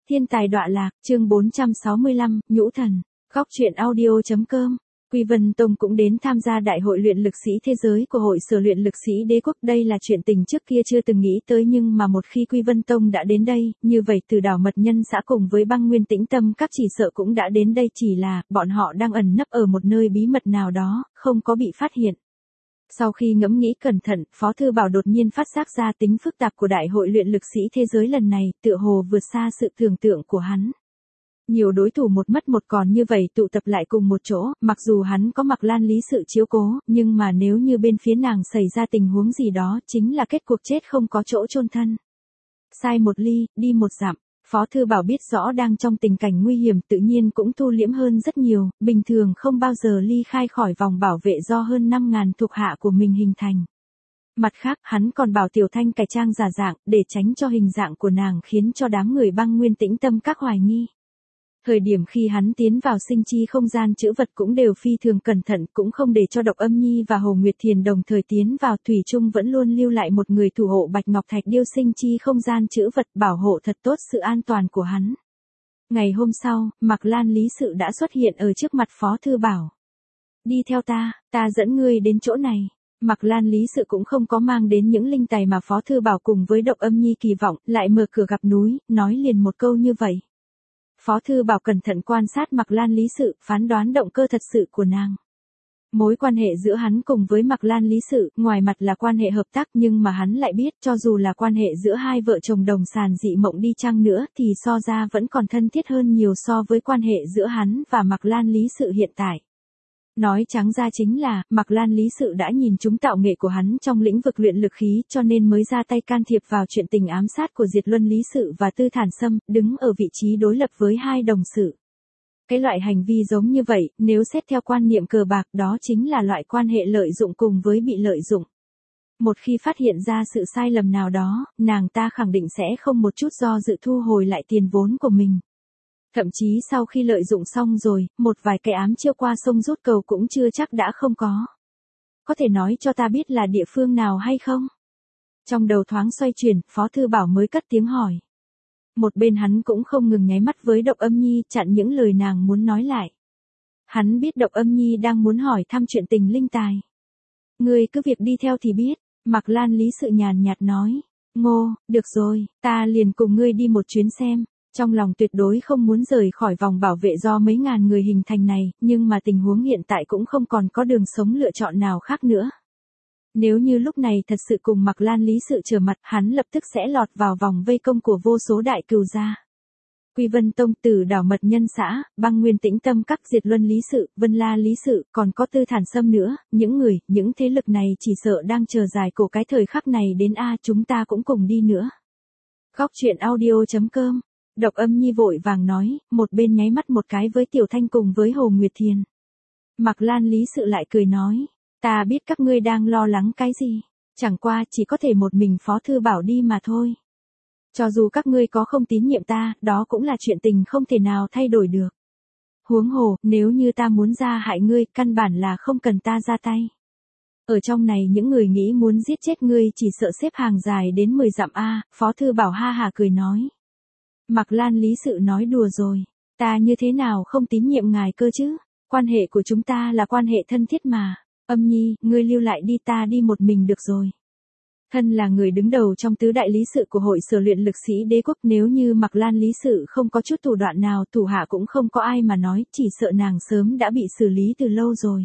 Thiên tài đọa lạc, chương 465, Nhũ thần. Góc truyện audio.com. Quy Vân Tông cũng đến tham gia Đại hội luyện lực sĩ thế giới của Hội Sở luyện lực sĩ đế quốc. Đây là chuyện tình trước kia chưa từng nghĩ tới, nhưng mà một khi Quy Vân Tông đã đến đây, như vậy Từ Đảo Mật Nhân xã cùng với Băng Nguyên Tĩnh Tâm các chỉ sợ cũng đã đến đây, chỉ là bọn họ đang ẩn nấp ở một nơi bí mật nào đó, không có bị phát hiện. Sau khi ngẫm nghĩ cẩn thận, Phó Thư Bảo đột nhiên phát giác ra tính phức tạp của Đại hội luyện lực sĩ thế giới lần này, tựa hồ vượt xa sự tưởng tượng của hắn. Nhiều đối thủ một mất một còn như vậy tụ tập lại cùng một chỗ, mặc dù hắn có Mặc Lan Lý Sự chiếu cố, nhưng mà nếu như bên phía nàng xảy ra tình huống gì đó, chính là kết cuộc chết không có chỗ chôn thân. Sai một ly, đi một dặm. Phó Thư Bảo biết rõ đang trong tình cảnh nguy hiểm, tự nhiên cũng thu liễm hơn rất nhiều, bình thường không bao giờ ly khai khỏi vòng bảo vệ do hơn 5.000 thuộc hạ của mình hình thành. Mặt khác, hắn còn bảo Tiểu Thanh cải trang giả dạng, để tránh cho hình dạng của nàng khiến cho đám người Băng Nguyên Tĩnh Tâm các hoài nghi. Thời điểm khi hắn tiến vào sinh chi không gian chữ vật cũng đều phi thường cẩn thận, cũng không để cho Độc Âm Nhi và Hồ Nguyệt Thiền đồng thời tiến vào, thủy chung vẫn luôn lưu lại một người thủ hộ Bạch Ngọc Thạch Điêu sinh chi không gian chữ vật, bảo hộ thật tốt sự an toàn của hắn. Ngày hôm sau, Mặc Lan Lý Sự đã xuất hiện ở trước mặt Phó Thư Bảo. Đi theo ta dẫn ngươi đến chỗ này. Mặc Lan Lý Sự cũng không có mang đến những linh tài mà Phó Thư Bảo cùng với Độc Âm Nhi kỳ vọng, lại mở cửa gặp núi, nói liền một câu như vậy. Phó Thư Bảo cẩn thận quan sát Mặc Lan Lý Sự, phán đoán động cơ thật sự của nàng. Mối quan hệ giữa hắn cùng với Mặc Lan Lý Sự, ngoài mặt là quan hệ hợp tác, nhưng mà hắn lại biết, cho dù là quan hệ giữa hai vợ chồng đồng sàn dị mộng đi chăng nữa, thì so ra vẫn còn thân thiết hơn nhiều so với quan hệ giữa hắn và Mặc Lan Lý Sự hiện tại. Nói trắng ra chính là, Mặc Lan Lý Sự đã nhìn trúng tạo nghệ của hắn trong lĩnh vực luyện lực khí, cho nên mới ra tay can thiệp vào chuyện tình ám sát của Diệt Luân Lý Sự và Tư Thản Sâm, đứng ở vị trí đối lập với hai đồng sự. Cái loại hành vi giống như vậy, nếu xét theo quan niệm cờ bạc, đó chính là loại quan hệ lợi dụng cùng với bị lợi dụng. Một khi phát hiện ra sự sai lầm nào đó, nàng ta khẳng định sẽ không một chút do dự thu hồi lại tiền vốn của mình. Thậm chí sau khi lợi dụng xong rồi, một vài cái ám chiêu qua sông rút cầu cũng chưa chắc đã không có. Có thể nói cho ta biết là địa phương nào hay không? Trong đầu thoáng xoay chuyển, Phó Thư Bảo mới cất tiếng hỏi. Một bên hắn cũng không ngừng nháy mắt với Độc Âm Nhi, chặn những lời nàng muốn nói lại. Hắn biết Độc Âm Nhi đang muốn hỏi thăm chuyện tình linh tài. Ngươi cứ việc đi theo thì biết, Mặc Lan Lý Sự nhàn nhạt nói. Ngô, được rồi, ta liền cùng ngươi đi một chuyến xem. Trong lòng tuyệt đối không muốn rời khỏi vòng bảo vệ do mấy ngàn người hình thành này, nhưng mà tình huống hiện tại cũng không còn có đường sống lựa chọn nào khác nữa. Nếu như lúc này thật sự cùng Mặc Lan Lý Sự trở mặt, hắn lập tức sẽ lọt vào vòng vây công của vô số đại cừu gia. Quy Vân Tông, Từ Đảo Mật Nhân xã, Băng Nguyên Tĩnh Tâm các, Diệt Luân Lý Sự, Vân La Lý Sự, còn có Tư Thản Sâm nữa, những thế lực này chỉ sợ đang chờ dài cổ cái thời khắc này đến chúng ta cũng cùng đi nữa. Góc truyện audio.com. Độc Âm Nhi vội vàng nói, một bên nháy mắt một cái với Tiểu Thanh cùng với Hồ Nguyệt Thiền. Mặc Lan Lý Sự lại cười nói, ta biết các ngươi đang lo lắng cái gì, chẳng qua chỉ có thể một mình Phó Thư Bảo đi mà thôi. Cho dù các ngươi có không tín nhiệm ta, đó cũng là chuyện tình không thể nào thay đổi được. Huống hồ, nếu như ta muốn ra hại ngươi, căn bản là không cần ta ra tay. Ở trong này những người nghĩ muốn giết chết ngươi chỉ sợ xếp hàng dài đến 10 dặm Phó Thư Bảo ha hà cười nói. Mặc Lan Lý Sự nói đùa rồi, ta như thế nào không tín nhiệm ngài cơ chứ, quan hệ của chúng ta là quan hệ thân thiết mà, Âm Nhi, ngươi lưu lại đi, ta đi một mình được rồi. Thân là người đứng đầu trong tứ đại lý sự của Hội Sở luyện lực sĩ đế quốc, nếu như Mặc Lan Lý Sự không có chút thủ đoạn nào, thủ hạ cũng không có ai mà nói, chỉ sợ nàng sớm đã bị xử lý từ lâu rồi.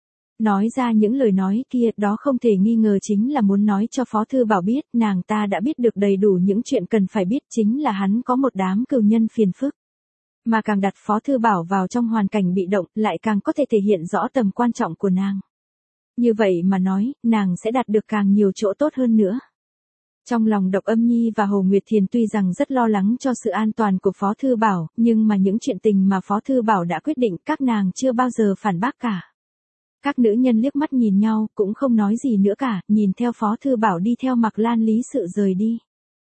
Nói ra những lời nói kia, đó không thể nghi ngờ chính là muốn nói cho Phó Thư Bảo biết, nàng ta đã biết được đầy đủ những chuyện cần phải biết, chính là hắn có một đám cừu nhân phiền phức. Mà càng đặt Phó Thư Bảo vào trong hoàn cảnh bị động, lại càng có thể thể hiện rõ tầm quan trọng của nàng. Như vậy mà nói, nàng sẽ đạt được càng nhiều chỗ tốt hơn nữa. Trong lòng Độc Âm Nhi và Hồ Nguyệt Thiền tuy rằng rất lo lắng cho sự an toàn của Phó Thư Bảo, nhưng mà những chuyện tình mà Phó Thư Bảo đã quyết định, các nàng chưa bao giờ phản bác cả. Các nữ nhân liếc mắt nhìn nhau, cũng không nói gì nữa cả, nhìn theo Phó Thư Bảo đi theo Mặc Lan Lý Sự rời đi.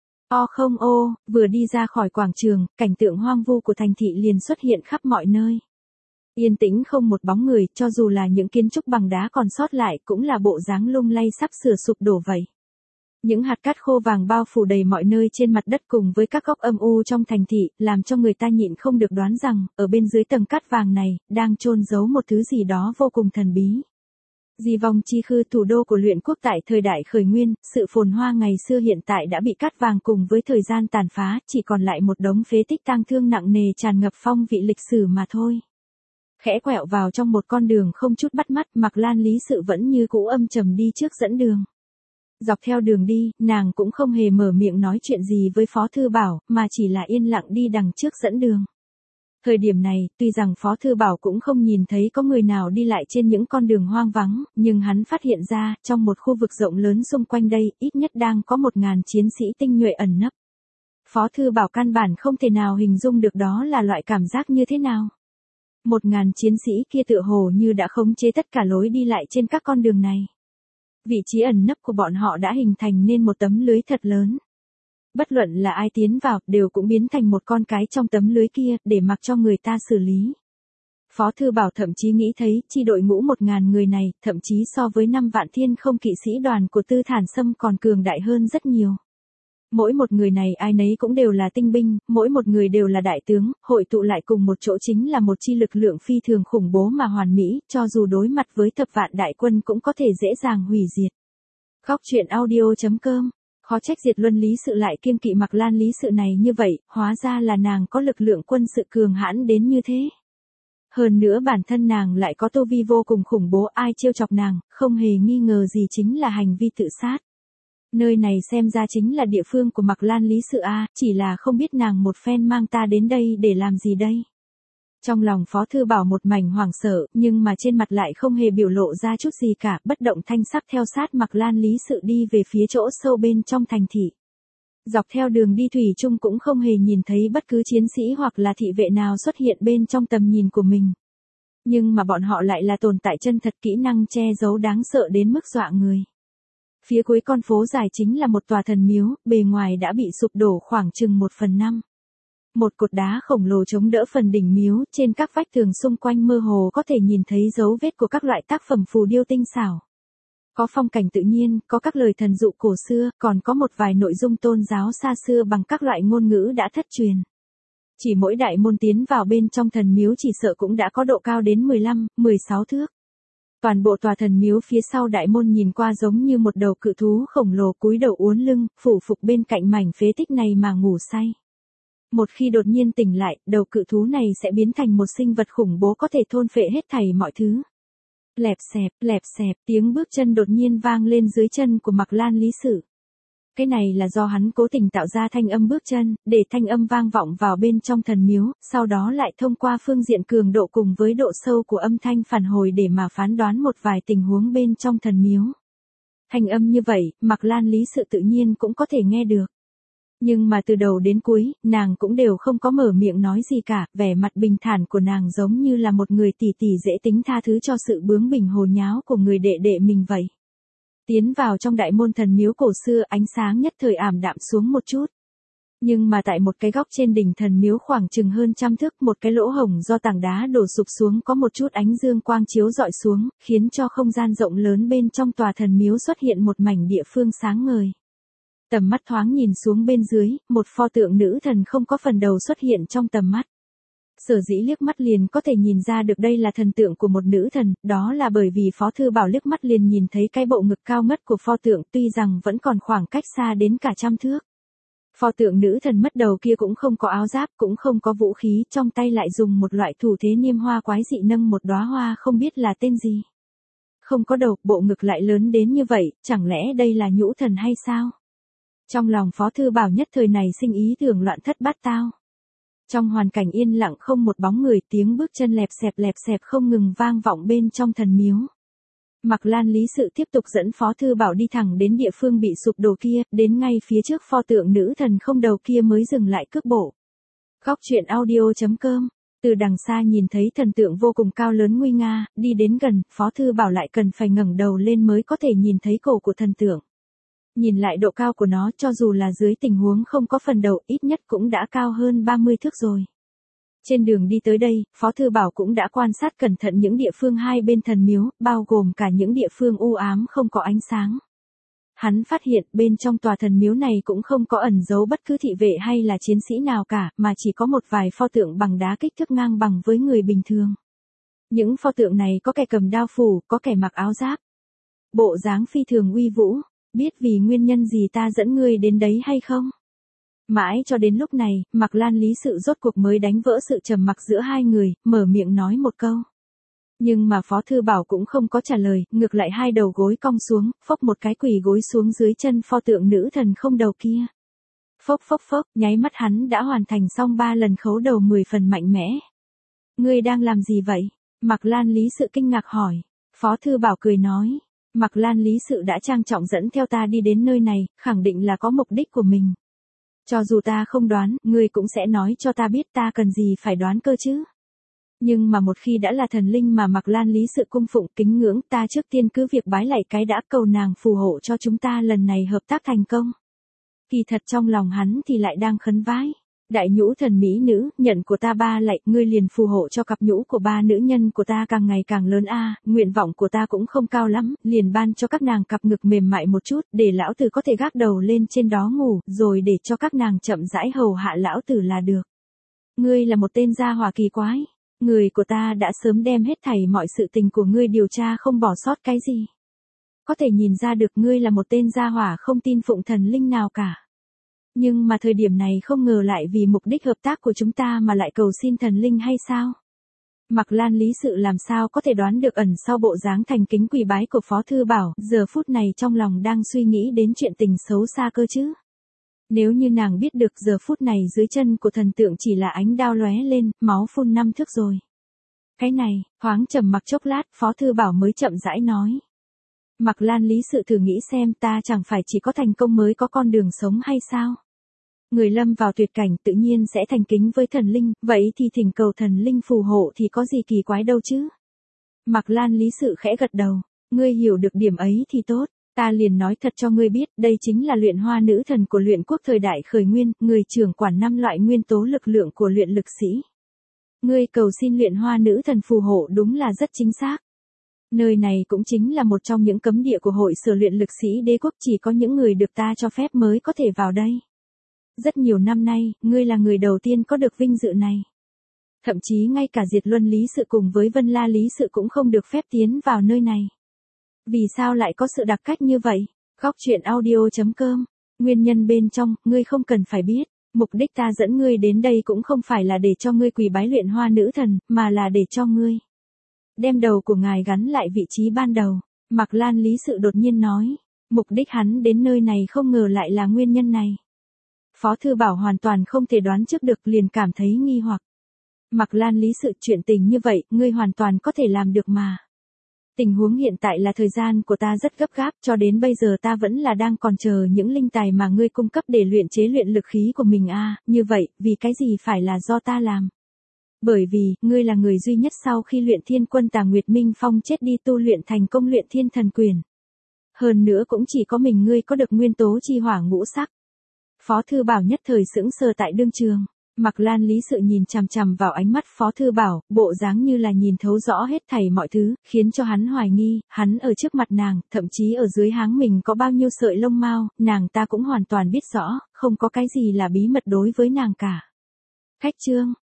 Vừa đi ra khỏi quảng trường, cảnh tượng hoang vu của thành thị liền xuất hiện khắp mọi nơi. Yên tĩnh không một bóng người, cho dù là những kiến trúc bằng đá còn sót lại cũng là bộ dáng lung lay sắp sửa sụp đổ vậy. Những hạt cát khô vàng bao phủ đầy mọi nơi trên mặt đất cùng với các góc âm u trong thành thị, làm cho người ta nhịn không được đoán rằng, ở bên dưới tầng cát vàng này, đang chôn giấu một thứ gì đó vô cùng thần bí. Di vong chi khư, thủ đô của luyện quốc tại thời đại khởi nguyên, sự phồn hoa ngày xưa hiện tại đã bị cát vàng cùng với thời gian tàn phá, chỉ còn lại một đống phế tích tang thương nặng nề tràn ngập phong vị lịch sử mà thôi. Khẽ quẹo vào trong một con đường không chút bắt mắt, Mạc Lan Lý Sự vẫn như cũ âm trầm đi trước dẫn đường. Dọc theo đường đi, nàng cũng không hề mở miệng nói chuyện gì với Phó Thư Bảo, mà chỉ là yên lặng đi đằng trước dẫn đường. Thời điểm này, tuy rằng Phó Thư Bảo cũng không nhìn thấy có người nào đi lại trên những con đường hoang vắng, nhưng hắn phát hiện ra, trong một khu vực rộng lớn xung quanh đây, ít nhất đang có 1.000 chiến sĩ tinh nhuệ ẩn nấp. Phó Thư Bảo căn bản không thể nào hình dung được đó là loại cảm giác như thế nào. 1.000 chiến sĩ kia tựa hồ như đã khống chế tất cả lối đi lại trên các con đường này. Vị trí ẩn nấp của bọn họ đã hình thành nên một tấm lưới thật lớn. Bất luận là ai tiến vào, đều cũng biến thành một con cái trong tấm lưới kia, để mặc cho người ta xử lý. Phó Thư Bảo thậm chí nghĩ thấy, chi đội ngũ 1.000 người này, thậm chí so với 5 vạn thiên không kỵ sĩ đoàn của Tư Thản Sâm còn cường đại hơn rất nhiều. Mỗi một người này ai nấy cũng đều là tinh binh, mỗi một người đều là đại tướng, hội tụ lại cùng một chỗ chính là một chi lực lượng phi thường khủng bố mà hoàn mỹ, cho dù đối mặt với thập vạn đại quân cũng có thể dễ dàng hủy diệt. Góc truyện audio.com. Khó trách Diệt Luân Lý Sự lại kiêng kỵ Mạc Lan Lý Sự này như vậy, hóa ra là nàng có lực lượng quân sự cường hãn đến như thế. Hơn nữa bản thân nàng lại có tu vi vô cùng khủng bố, ai trêu chọc nàng, không hề nghi ngờ gì chính là hành vi tự sát. Nơi này xem ra chính là địa phương của Mạc Lan Lý Sự a, chỉ là không biết nàng một phen mang ta đến đây để làm gì đây. Trong lòng Phó Thư Bảo một mảnh hoảng sợ, nhưng mà trên mặt lại không hề biểu lộ ra chút gì cả, bất động thanh sắc theo sát Mạc Lan Lý Sự đi về phía chỗ sâu bên trong thành thị. Dọc theo đường đi thủy chung cũng không hề nhìn thấy bất cứ chiến sĩ hoặc là thị vệ nào xuất hiện bên trong tầm nhìn của mình. Nhưng mà bọn họ lại là tồn tại chân thật, kỹ năng che giấu đáng sợ đến mức dọa người. Phía cuối con phố dài chính là một tòa thần miếu, bề ngoài đã bị sụp đổ khoảng chừng 1/5. Một cột đá khổng lồ chống đỡ phần đỉnh miếu, trên các vách tường xung quanh mơ hồ có thể nhìn thấy dấu vết của các loại tác phẩm phù điêu tinh xảo. Có phong cảnh tự nhiên, có các lời thần dụ cổ xưa, còn có một vài nội dung tôn giáo xa xưa bằng các loại ngôn ngữ đã thất truyền. Chỉ mỗi đại môn tiến vào bên trong thần miếu chỉ sợ cũng đã có độ cao đến 15, 16 thước. Toàn bộ tòa thần miếu phía sau đại môn nhìn qua giống như một đầu cự thú khổng lồ cúi đầu uốn lưng, phủ phục bên cạnh mảnh phế tích này mà ngủ say. Một khi đột nhiên tỉnh lại, đầu cự thú này sẽ biến thành một sinh vật khủng bố có thể thôn phệ hết thảy mọi thứ. Lẹp xẹp, tiếng bước chân đột nhiên vang lên dưới chân của Mạc Lan Lý Sự. Cái này là do hắn cố tình tạo ra thanh âm bước chân, để thanh âm vang vọng vào bên trong thần miếu, sau đó lại thông qua phương diện cường độ cùng với độ sâu của âm thanh phản hồi để mà phán đoán một vài tình huống bên trong thần miếu. Thanh âm như vậy, Mạc Lan Lý Sự tự nhiên cũng có thể nghe được. Nhưng mà từ đầu đến cuối, nàng cũng đều không có mở miệng nói gì cả, vẻ mặt bình thản của nàng giống như là một người tỷ tỷ dễ tính tha thứ cho sự bướng bỉnh hồ nháo của người đệ đệ mình vậy. Tiến vào trong đại môn thần miếu cổ xưa, ánh sáng nhất thời ảm đạm xuống một chút. Nhưng mà tại một cái góc trên đỉnh thần miếu khoảng chừng hơn 100 thước, một cái lỗ hổng do tảng đá đổ sụp xuống có một chút ánh dương quang chiếu rọi xuống, khiến cho không gian rộng lớn bên trong tòa thần miếu xuất hiện một mảnh địa phương sáng ngời. Tầm mắt thoáng nhìn xuống bên dưới, một pho tượng nữ thần không có phần đầu xuất hiện trong tầm mắt. Sở dĩ liếc mắt liền có thể nhìn ra được đây là thần tượng của một nữ thần, đó là bởi vì Phó Thư Bảo liếc mắt liền nhìn thấy cái bộ ngực cao ngất của pho tượng, tuy rằng vẫn còn khoảng cách xa đến cả 100 thước. Pho tượng nữ thần mất đầu kia cũng không có áo giáp, cũng không có vũ khí, trong tay lại dùng một loại thủ thế niêm hoa quái dị nâng một đóa hoa không biết là tên gì. Không có đầu, bộ ngực lại lớn đến như vậy, chẳng lẽ đây là nhũ thần hay sao? Trong lòng Phó Thư Bảo nhất thời này sinh ý tưởng loạn thất bát tao. Trong hoàn cảnh yên lặng không một bóng người, tiếng bước chân lẹp xẹp không ngừng vang vọng bên trong thần miếu. Mạc Lan Lý Sự tiếp tục dẫn Phó Thư Bảo đi thẳng đến địa phương bị sụp đổ kia, đến ngay phía trước pho tượng nữ thần không đầu kia mới dừng lại cước bộ. Góc truyện audio.com. Từ đằng xa nhìn thấy thần tượng vô cùng cao lớn nguy nga, đi đến gần, Phó Thư Bảo lại cần phải ngẩng đầu lên mới có thể nhìn thấy cổ của thần tượng. Nhìn lại độ cao của nó, cho dù là dưới tình huống không có phần đầu, ít nhất cũng đã cao hơn 30 thước rồi. Trên đường đi tới đây, Phó Thư Bảo cũng đã quan sát cẩn thận những địa phương hai bên thần miếu, bao gồm cả những địa phương u ám không có ánh sáng. Hắn phát hiện bên trong tòa thần miếu này cũng không có ẩn giấu bất cứ thị vệ hay là chiến sĩ nào cả, mà chỉ có một vài pho tượng bằng đá kích thước ngang bằng với người bình thường. Những pho tượng này có kẻ cầm đao phủ, có kẻ mặc áo giáp. Bộ dáng phi thường uy vũ, biết vì nguyên nhân gì ta dẫn ngươi đến đấy hay không? Mãi cho đến lúc này, Mạc Lan Lý Sự rốt cuộc mới đánh vỡ sự trầm mặc giữa hai người, mở miệng nói một câu. Nhưng mà Phó Thư Bảo cũng không có trả lời, ngược lại hai đầu gối cong xuống, phốc một cái quỳ gối xuống dưới chân pho tượng nữ thần không đầu kia. Phốc phốc phốc, nháy mắt hắn đã hoàn thành xong 3 lần khấu đầu 10 phần mạnh mẽ. Ngươi đang làm gì vậy? Mạc Lan Lý Sự kinh ngạc hỏi. Phó Thư Bảo cười nói. Mạc Lan Lý Sự đã trang trọng dẫn theo ta đi đến nơi này, khẳng định là có mục đích của mình. Cho dù ta không đoán, ngươi cũng sẽ nói cho ta biết ta cần gì phải đoán cơ chứ. Nhưng mà một khi đã là thần linh mà Mạc Lan Lý Sự cung phụng kính ngưỡng, ta trước tiên cứ việc bái lạy cái đã, cầu nàng phù hộ cho chúng ta lần này hợp tác thành công. Kỳ thật trong lòng hắn thì lại đang khấn vái. Đại nhũ thần mỹ nữ, nhận của ta 3 lạy, ngươi liền phù hộ cho cặp nhũ của 3 nữ nhân của ta càng ngày càng lớn a. Nguyện vọng của ta cũng không cao lắm, liền ban cho các nàng cặp ngực mềm mại một chút, để lão tử có thể gác đầu lên trên đó ngủ, rồi để cho các nàng chậm rãi hầu hạ lão tử là được. Ngươi là một tên gia hỏa kỳ quái, người của ta đã sớm đem hết thảy mọi sự tình của ngươi điều tra không bỏ sót cái gì. Có thể nhìn ra được ngươi là một tên gia hỏa không tin phụng thần linh nào cả. Nhưng mà thời điểm này không ngờ lại vì mục đích hợp tác của chúng ta mà lại cầu xin thần linh hay sao? Mạc Lan Lý Sự làm sao có thể đoán được ẩn sau bộ dáng thành kính quỳ bái của Phó Thư Bảo, giờ phút này trong lòng đang suy nghĩ đến chuyện tình xấu xa cơ chứ. Nếu như nàng biết được giờ phút này dưới chân của thần tượng chỉ là ánh đao lóe lên, máu phun 5 thước rồi. Cái này, thoáng trầm mặc chốc lát, Phó Thư Bảo mới chậm rãi nói. Mạc Lan Lý Sự thử nghĩ xem, ta chẳng phải chỉ có thành công mới có con đường sống hay sao? Người lâm vào tuyệt cảnh tự nhiên sẽ thành kính với thần linh, vậy thì thỉnh cầu thần linh phù hộ thì có gì kỳ quái đâu chứ? Mạc Lan Lý Sự khẽ gật đầu, ngươi hiểu được điểm ấy thì tốt, ta liền nói thật cho ngươi biết, đây chính là luyện hoa nữ thần của luyện quốc thời đại khởi nguyên, người trưởng quản 5 loại nguyên tố lực lượng của luyện lực sĩ. Ngươi cầu xin luyện hoa nữ thần phù hộ đúng là rất chính xác. Nơi này cũng chính là một trong những cấm địa của hội sở luyện lực sĩ đế quốc, chỉ có những người được ta cho phép mới có thể vào đây. Rất nhiều năm nay, ngươi là người đầu tiên có được vinh dự này. Thậm chí ngay cả Diệt Luân Lý Sự cùng với Vân La Lý Sự cũng không được phép tiến vào nơi này. Vì sao lại có sự đặc cách như vậy? Góc truyện audio.com. Nguyên nhân bên trong, ngươi không cần phải biết. Mục đích ta dẫn ngươi đến đây cũng không phải là để cho ngươi quỳ bái luyện hoa nữ thần, mà là để cho ngươi đem đầu của ngài gắn lại vị trí ban đầu. Mạc Lan Lý Sự đột nhiên nói. Mục đích hắn đến nơi này không ngờ lại là nguyên nhân này. Phó Thư Bảo hoàn toàn không thể đoán trước được, liền cảm thấy nghi hoặc. Mạc Lan Lý Sự, chuyện tình như vậy, ngươi hoàn toàn có thể làm được mà. Tình huống hiện tại là thời gian của ta rất gấp gáp, cho đến bây giờ ta vẫn là đang còn chờ những linh tài mà ngươi cung cấp để luyện chế luyện lực khí của mình a. Như vậy, vì cái gì phải là do ta làm? Bởi vì, ngươi là người duy nhất sau khi luyện Thiên Quân Tà Nguyệt Minh Phong chết đi tu luyện thành công luyện Thiên Thần Quyền. Hơn nữa cũng chỉ có mình ngươi có được nguyên tố chi hỏa ngũ sắc. Phó Thư Bảo nhất thời sững sờ tại đương trường. Mạc Lan Lý Sự nhìn chằm chằm vào ánh mắt Phó Thư Bảo, bộ dáng như là nhìn thấu rõ hết thảy mọi thứ, khiến cho hắn hoài nghi, hắn ở trước mặt nàng, thậm chí ở dưới háng mình có bao nhiêu sợi lông mao, nàng ta cũng hoàn toàn biết rõ, không có cái gì là bí mật đối với nàng cả. Khách chương